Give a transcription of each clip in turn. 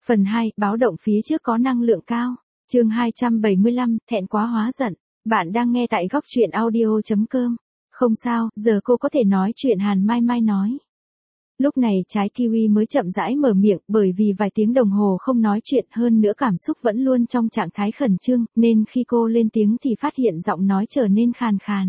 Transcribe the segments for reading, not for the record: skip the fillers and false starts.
Phần 2, báo động phía trước có năng lượng cao. Chương 275, thẹn quá hóa giận. Bạn đang nghe tại góc truyện audio.com. Không sao, giờ cô có thể nói chuyện, Hàn Mai Mai nói. Lúc này trái kiwi mới chậm rãi mở miệng, bởi vì vài tiếng đồng hồ không nói chuyện, hơn nữa cảm xúc vẫn luôn trong trạng thái khẩn trương, nên khi cô lên tiếng thì phát hiện giọng nói trở nên khàn khàn.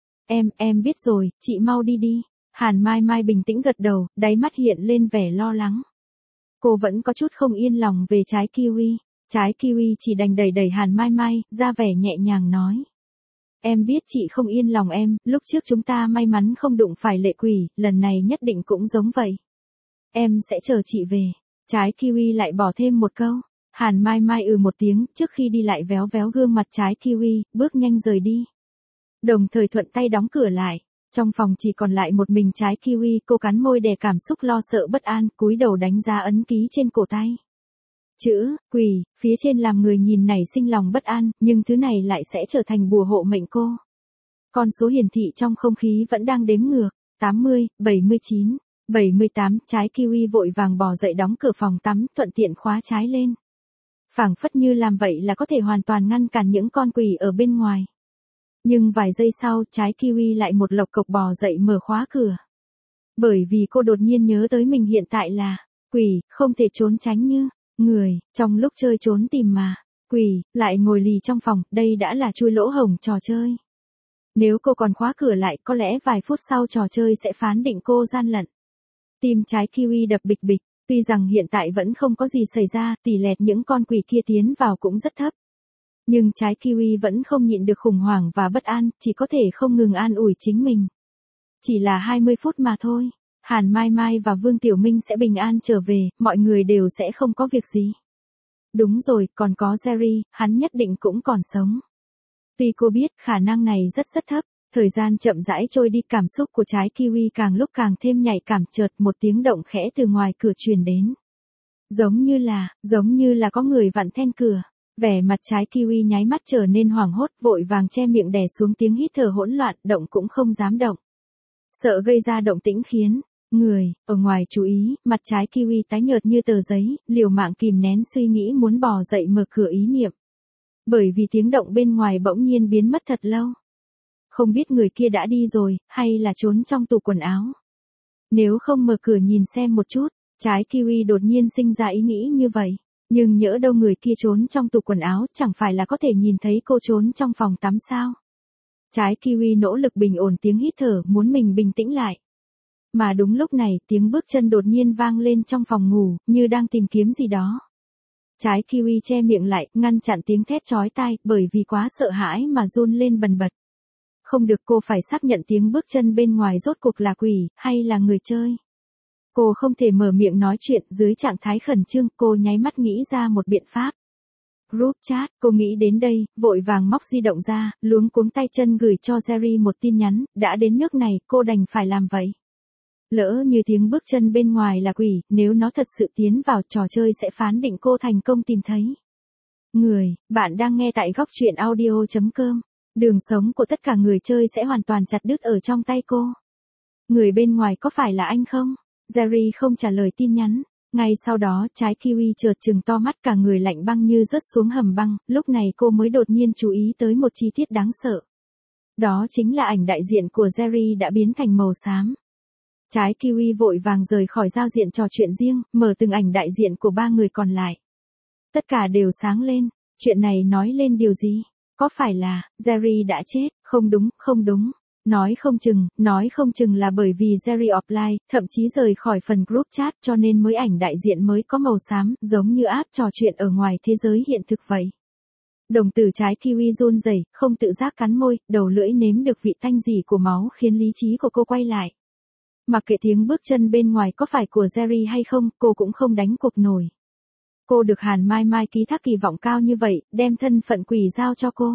Em biết rồi, chị mau đi đi. Hàn Mai Mai bình tĩnh gật đầu, đáy mắt hiện lên vẻ lo lắng. Cô vẫn có chút không yên lòng về trái kiwi. Trái kiwi chỉ đành đẩy đẩy Hàn Mai Mai, ra vẻ nhẹ nhàng nói. Em biết chị không yên lòng em, lúc trước chúng ta may mắn không đụng phải lệ quỷ, lần này nhất định cũng giống vậy. Em sẽ chờ chị về. Trái kiwi lại bỏ thêm một câu. Hàn Mai Mai một tiếng, trước khi đi lại véo véo gương mặt trái kiwi, bước nhanh rời đi. Đồng thời thuận tay đóng cửa lại. Trong phòng chỉ còn lại một mình trái kiwi, cô cắn môi đè cảm xúc lo sợ bất an, cúi đầu đánh giá ấn ký trên cổ tay. Chữ quỷ phía trên làm người nhìn nảy sinh lòng bất an, nhưng thứ này lại sẽ trở thành bùa hộ mệnh cô. Con số hiển thị trong không khí vẫn đang đếm ngược. 80, 79, 78. Trái kiwi vội vàng bò dậy đóng cửa phòng tắm, thuận tiện khóa trái lên. Phảng phất như làm vậy là có thể hoàn toàn ngăn cản những con quỷ ở bên ngoài. Nhưng vài giây sau, trái kiwi lại một lộc cộc bò dậy mở khóa cửa. Bởi vì cô đột nhiên nhớ tới mình hiện tại là quỷ, không thể trốn tránh như người, trong lúc chơi trốn tìm mà. Quỷ, lại ngồi lì trong phòng, đây đã là chui lỗ hổng trò chơi. Nếu cô còn khóa cửa lại, có lẽ vài phút sau trò chơi sẽ phán định cô gian lận. Tim trái kiwi đập bịch bịch, tuy rằng hiện tại vẫn không có gì xảy ra, tỷ lệ những con quỷ kia tiến vào cũng rất thấp. Nhưng trái kiwi vẫn không nhịn được khủng hoảng và bất an, chỉ có thể không ngừng an ủi chính mình. Chỉ là 20 phút mà thôi. Hàn Mai Mai và Vương Tiểu Minh sẽ bình an trở về, mọi người đều sẽ không có việc gì. Đúng rồi, còn có Jerry, hắn nhất định cũng còn sống. Tuy cô biết khả năng này rất thấp, thời gian chậm rãi trôi đi, cảm xúc của trái kiwi càng lúc càng thêm nhạy cảm, chợt một tiếng động khẽ từ ngoài cửa truyền đến. Giống như là có người vặn then cửa. Vẻ mặt trái kiwi nháy mắt trở nên hoảng hốt, vội vàng che miệng đè xuống tiếng hít thở hỗn loạn, động cũng không dám động. Sợ gây ra động tĩnh khiến người ở ngoài chú ý, mặt trái kiwi tái nhợt như tờ giấy, liều mạng kìm nén suy nghĩ muốn bò dậy mở cửa ý niệm. Bởi vì tiếng động bên ngoài bỗng nhiên biến mất thật lâu. Không biết người kia đã đi rồi, hay là trốn trong tủ quần áo. Nếu không mở cửa nhìn xem một chút, trái kiwi đột nhiên sinh ra ý nghĩ như vậy. Nhưng nhỡ đâu người kia trốn trong tủ quần áo, chẳng phải là có thể nhìn thấy cô trốn trong phòng tắm sao? Trái kiwi nỗ lực bình ổn tiếng hít thở, muốn mình bình tĩnh lại. Mà đúng lúc này, tiếng bước chân đột nhiên vang lên trong phòng ngủ, như đang tìm kiếm gì đó. Trái kiwi che miệng lại, ngăn chặn tiếng thét chói tai, bởi vì quá sợ hãi mà run lên bần bật. Không được, cô phải xác nhận tiếng bước chân bên ngoài rốt cuộc là quỷ, hay là người chơi. Cô không thể mở miệng nói chuyện, dưới trạng thái khẩn trương, cô nháy mắt nghĩ ra một biện pháp. Group chat, cô nghĩ đến đây, vội vàng móc di động ra, luống cuống tay chân gửi cho Jerry một tin nhắn, đã đến nước này, cô đành phải làm vậy. Lỡ như tiếng bước chân bên ngoài là quỷ, nếu nó thật sự tiến vào, trò chơi sẽ phán định cô thành công tìm thấy người. Bạn đang nghe tại góc truyện audio.com. Đường sống của tất cả người chơi sẽ hoàn toàn chặt đứt ở trong tay cô. Người bên ngoài có phải là anh không? Jerry không trả lời tin nhắn. Ngay sau đó, trái kiwi chợt trừng to mắt, cả người lạnh băng như rớt xuống hầm băng, lúc này cô mới đột nhiên chú ý tới một chi tiết đáng sợ. Đó chính là ảnh đại diện của Jerry đã biến thành màu xám. Trái kiwi vội vàng rời khỏi giao diện trò chuyện riêng, mở từng ảnh đại diện của 3 người còn lại. Tất cả đều sáng lên, chuyện này nói lên điều gì? Có phải là, Jerry đã chết? Không đúng. Nói không chừng là bởi vì Jerry offline, thậm chí rời khỏi phần group chat, cho nên mới ảnh đại diện mới có màu xám, giống như app trò chuyện ở ngoài thế giới hiện thực vậy. Đồng tử trái kiwi run rẩy, không tự giác cắn môi, đầu lưỡi nếm được vị tanh rỉ của máu khiến lý trí của cô quay lại. Mặc kệ tiếng bước chân bên ngoài có phải của Jerry hay không, cô cũng không đánh cuộc nổi. Cô được Hàn Mai Mai ký thác kỳ vọng cao như vậy, đem thân phận quỷ giao cho cô.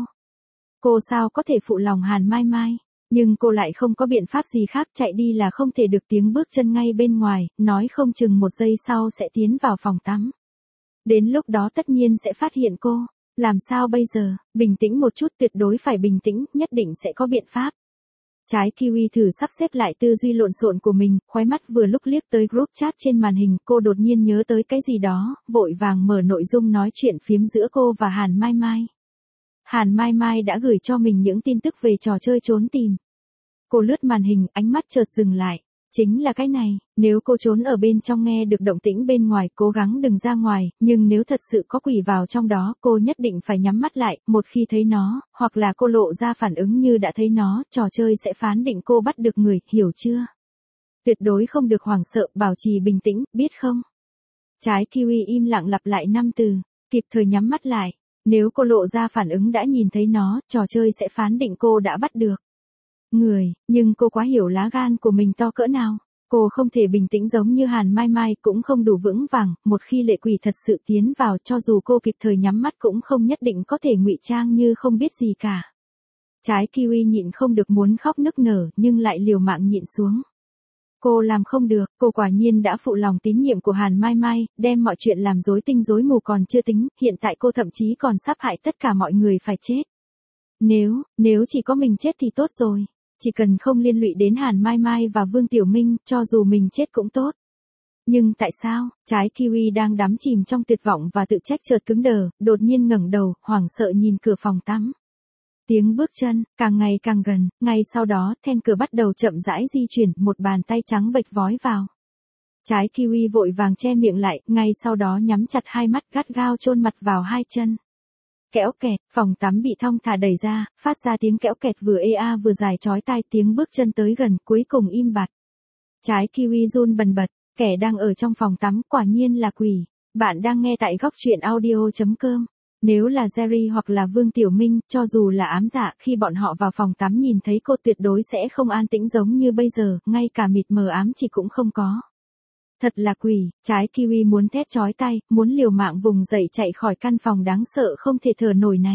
Cô sao có thể phụ lòng Hàn Mai Mai? Nhưng cô lại không có biện pháp gì khác, chạy đi là không thể được, tiếng bước chân ngay bên ngoài, nói không chừng một giây sau sẽ tiến vào phòng tắm. Đến lúc đó tất nhiên sẽ phát hiện cô. Làm sao bây giờ? Bình tĩnh một chút, tuyệt đối phải bình tĩnh, nhất định sẽ có biện pháp. Trái kiwi thử sắp xếp lại tư duy lộn xộn của mình, khóe mắt vừa lúc liếc tới group chat trên màn hình, cô đột nhiên nhớ tới cái gì đó, vội vàng mở nội dung nói chuyện phiếm giữa cô và Hàn Mai Mai. Hàn Mai Mai đã gửi cho mình những tin tức về trò chơi trốn tìm. Cô lướt màn hình, ánh mắt chợt dừng lại. Chính là cái này, nếu cô trốn ở bên trong nghe được động tĩnh bên ngoài, cố gắng đừng ra ngoài, nhưng nếu thật sự có quỷ vào trong đó, cô nhất định phải nhắm mắt lại, một khi thấy nó, hoặc là cô lộ ra phản ứng như đã thấy nó, trò chơi sẽ phán định cô bắt được người, hiểu chưa? Tuyệt đối không được hoảng sợ, bảo trì bình tĩnh, biết không? Trái kiwi im lặng lặp lại 5 từ, kịp thời nhắm mắt lại. Nếu cô lộ ra phản ứng đã nhìn thấy nó, trò chơi sẽ phán định cô đã bắt được người, nhưng cô quá hiểu lá gan của mình to cỡ nào. Cô không thể bình tĩnh giống như Hàn Mai Mai, cũng không đủ vững vàng, một khi lệ quỷ thật sự tiến vào, cho dù cô kịp thời nhắm mắt cũng không nhất định có thể ngụy trang như không biết gì cả. Trái kiwi nhịn không được muốn khóc nức nở, nhưng lại liều mạng nhịn xuống. Cô làm không được, cô quả nhiên đã phụ lòng tín nhiệm của Hàn Mai Mai, đem mọi chuyện làm rối tinh rối mù còn chưa tính, hiện tại cô thậm chí còn sắp hại tất cả mọi người phải chết. Nếu chỉ có mình chết thì tốt rồi. Chỉ cần không liên lụy đến Hàn Mai Mai và Vương Tiểu Minh, cho dù mình chết cũng tốt. Nhưng tại sao, trái kiwi đang đắm chìm trong tuyệt vọng và tự trách chợt cứng đờ, đột nhiên ngẩng đầu, hoảng sợ nhìn cửa phòng tắm. Tiếng bước chân, càng ngày càng gần, ngay sau đó, then cửa bắt đầu chậm rãi di chuyển, một bàn tay trắng bệch vói vào. Trái kiwi vội vàng che miệng lại, ngay sau đó nhắm chặt hai mắt gắt gao chôn mặt vào hai chân. Kéo kẹt, phòng tắm bị thong thả đẩy ra, phát ra tiếng kéo kẹt vừa ê a vừa dài chói tai, tiếng bước chân tới gần, cuối cùng im bặt. Trái kiwi run bần bật, kẻ đang ở trong phòng tắm quả nhiên là quỷ. Bạn đang nghe tại góc truyện audio.com. Nếu là Jerry hoặc là Vương Tiểu Minh, cho dù là ám dạ, khi bọn họ vào phòng tắm nhìn thấy cô tuyệt đối sẽ không an tĩnh giống như bây giờ, ngay cả mịt mờ ám chỉ cũng không có. Thật là quỷ, trái kiwi muốn thét chói tai, muốn liều mạng vùng dậy chạy khỏi căn phòng đáng sợ không thể thở nổi này.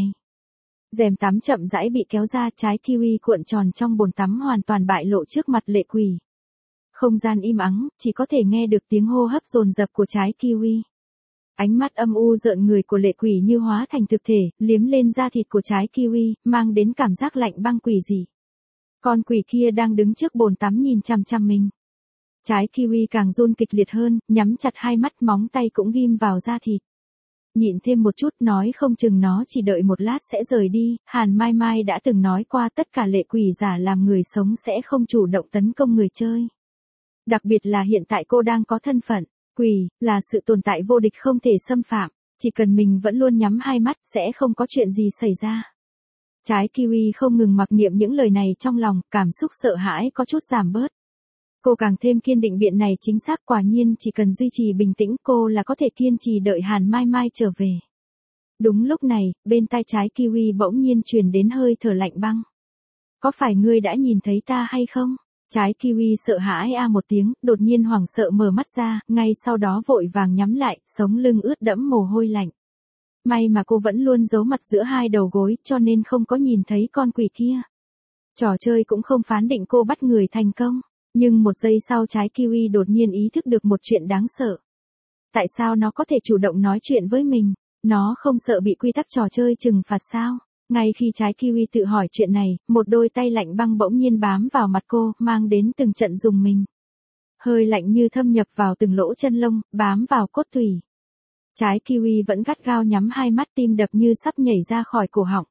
Rèm tắm chậm rãi bị kéo ra, trái kiwi cuộn tròn trong bồn tắm hoàn toàn bại lộ trước mặt lệ quỷ. Không gian im ắng, chỉ có thể nghe được tiếng hô hấp dồn dập của trái kiwi. Ánh mắt âm u rợn người của lệ quỷ như hóa thành thực thể, liếm lên da thịt của trái kiwi, mang đến cảm giác lạnh băng quỷ dị. Con quỷ kia đang đứng trước bồn tắm nhìn chằm chằm mình. Trái kiwi càng run kịch liệt hơn, nhắm chặt hai mắt, móng tay cũng ghim vào da thịt. Nhịn thêm một chút, nói không chừng nó chỉ đợi một lát sẽ rời đi. Hàn Mai Mai đã từng nói qua tất cả lệ quỷ giả làm người sống sẽ không chủ động tấn công người chơi. Đặc biệt là hiện tại cô đang có thân phận, quỷ, là sự tồn tại vô địch không thể xâm phạm. Chỉ cần mình vẫn luôn nhắm hai mắt sẽ không có chuyện gì xảy ra. Trái kiwi không ngừng mặc niệm những lời này trong lòng, cảm xúc sợ hãi có chút giảm bớt. Cô càng thêm kiên định biện này chính xác, quả nhiên chỉ cần duy trì bình tĩnh cô là có thể kiên trì đợi Hàn Mai Mai trở về. Đúng lúc này, bên tai trái kiwi bỗng nhiên truyền đến hơi thở lạnh băng. Có phải ngươi đã nhìn thấy ta hay không? Trái kiwi sợ hãi a một tiếng, đột nhiên hoảng sợ mở mắt ra, ngay sau đó vội vàng nhắm lại, sống lưng ướt đẫm mồ hôi lạnh. May mà cô vẫn luôn giấu mặt giữa hai đầu gối, cho nên không có nhìn thấy con quỷ kia. Trò chơi cũng không phán định cô bắt người thành công. Nhưng một giây sau trái kiwi đột nhiên ý thức được một chuyện đáng sợ. Tại sao nó có thể chủ động nói chuyện với mình? Nó không sợ bị quy tắc trò chơi trừng phạt sao? Ngay khi trái kiwi tự hỏi chuyện này, một đôi tay lạnh băng bỗng nhiên bám vào mặt cô, mang đến từng trận rùng mình. Hơi lạnh như thâm nhập vào từng lỗ chân lông, bám vào cốt tủy. Trái kiwi vẫn gắt gao nhắm hai mắt, tim đập như sắp nhảy ra khỏi cổ họng.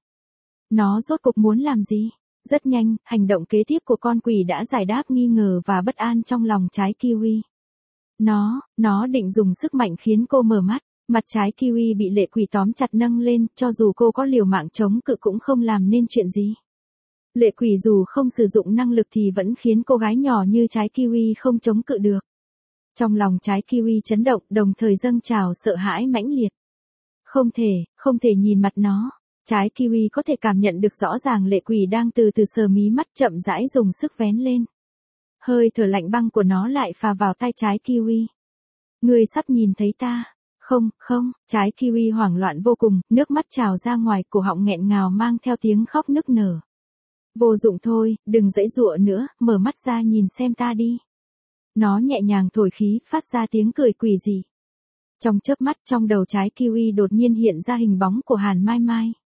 Nó rốt cuộc muốn làm gì? Rất nhanh, hành động kế tiếp của con quỷ đã giải đáp nghi ngờ và bất an trong lòng trái kiwi. Nó định dùng sức mạnh khiến cô mở mắt, mặt trái kiwi bị lệ quỷ tóm chặt nâng lên, cho dù cô có liều mạng chống cự cũng không làm nên chuyện gì. Lệ quỷ dù không sử dụng năng lực thì vẫn khiến cô gái nhỏ như trái kiwi không chống cự được. Trong lòng trái kiwi chấn động, đồng thời dâng trào sợ hãi mãnh liệt. Không thể nhìn mặt nó. Trái kiwi có thể cảm nhận được rõ ràng lệ quỷ đang từ từ sờ mí mắt, chậm rãi dùng sức vén lên. Hơi thở lạnh băng của nó lại phà vào tai trái kiwi. Ngươi sắp nhìn thấy ta. Không, trái kiwi hoảng loạn vô cùng, nước mắt trào ra ngoài, cổ họng nghẹn ngào mang theo tiếng khóc nức nở. Vô dụng thôi, đừng giãy giụa nữa, mở mắt ra nhìn xem ta đi. Nó nhẹ nhàng thổi khí, phát ra tiếng cười quỷ dị. Trong chớp mắt, trong đầu trái kiwi đột nhiên hiện ra hình bóng của Hàn Mai Mai.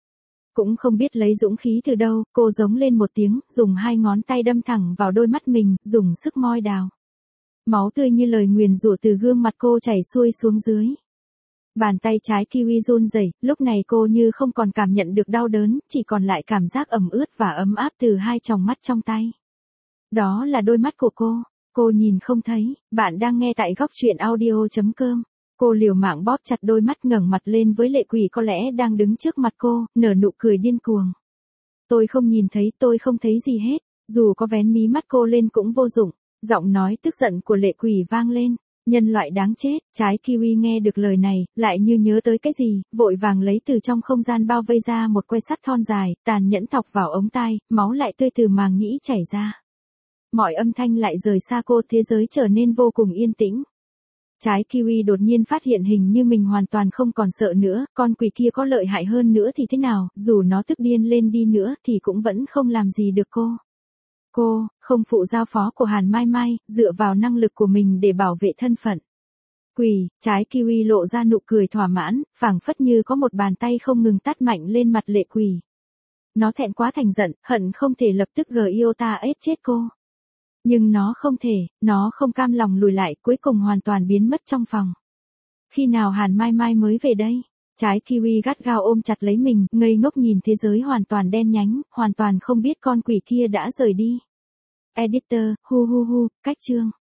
Cũng không biết lấy dũng khí từ đâu, cô giống lên một tiếng, dùng 2 ngón tay đâm thẳng vào đôi mắt mình, dùng sức moi đào. Máu tươi như lời nguyền rủa từ gương mặt cô chảy xuôi xuống dưới. Bàn tay trái kiwi run rẩy, lúc này cô như không còn cảm nhận được đau đớn, chỉ còn lại cảm giác ẩm ướt và ấm áp từ 2 tròng mắt trong tay. Đó là đôi mắt của cô nhìn không thấy, bạn đang nghe tại góc truyện audio.com. Cô liều mạng bóp chặt đôi mắt ngẩng mặt lên với lệ quỷ có lẽ đang đứng trước mặt cô, nở nụ cười điên cuồng. Tôi không nhìn thấy, tôi không thấy gì hết, dù có vén mí mắt cô lên cũng vô dụng, giọng nói tức giận của lệ quỷ vang lên. Nhân loại đáng chết, trái kiwi nghe được lời này, lại như nhớ tới cái gì, vội vàng lấy từ trong không gian bao vây ra một que sắt thon dài, tàn nhẫn thọc vào ống tai, máu lại tươi từ màng nhĩ chảy ra. Mọi âm thanh lại rời xa cô, thế giới trở nên vô cùng yên tĩnh. Trái kiwi đột nhiên phát hiện hình như mình hoàn toàn không còn sợ nữa, con quỷ kia có lợi hại hơn nữa thì thế nào, dù nó tức điên lên đi nữa thì cũng vẫn không làm gì được cô. Cô, không phụ giao phó của Hàn Mai Mai, dựa vào năng lực của mình để bảo vệ thân phận. Quỷ, trái kiwi lộ ra nụ cười thỏa mãn, phảng phất như có một bàn tay không ngừng tát mạnh lên mặt lệ quỷ. Nó thẹn quá thành giận, hận không thể lập tức Giota ết chết cô. Nhưng nó không thể, nó không cam lòng lùi lại, cuối cùng hoàn toàn biến mất trong phòng. Khi nào Hàn Mai Mai mới về đây? Trái kiwi gắt gao ôm chặt lấy mình, ngây ngốc nhìn thế giới hoàn toàn đen nhánh, hoàn toàn không biết con quỷ kia đã rời đi. Editor, cách chương.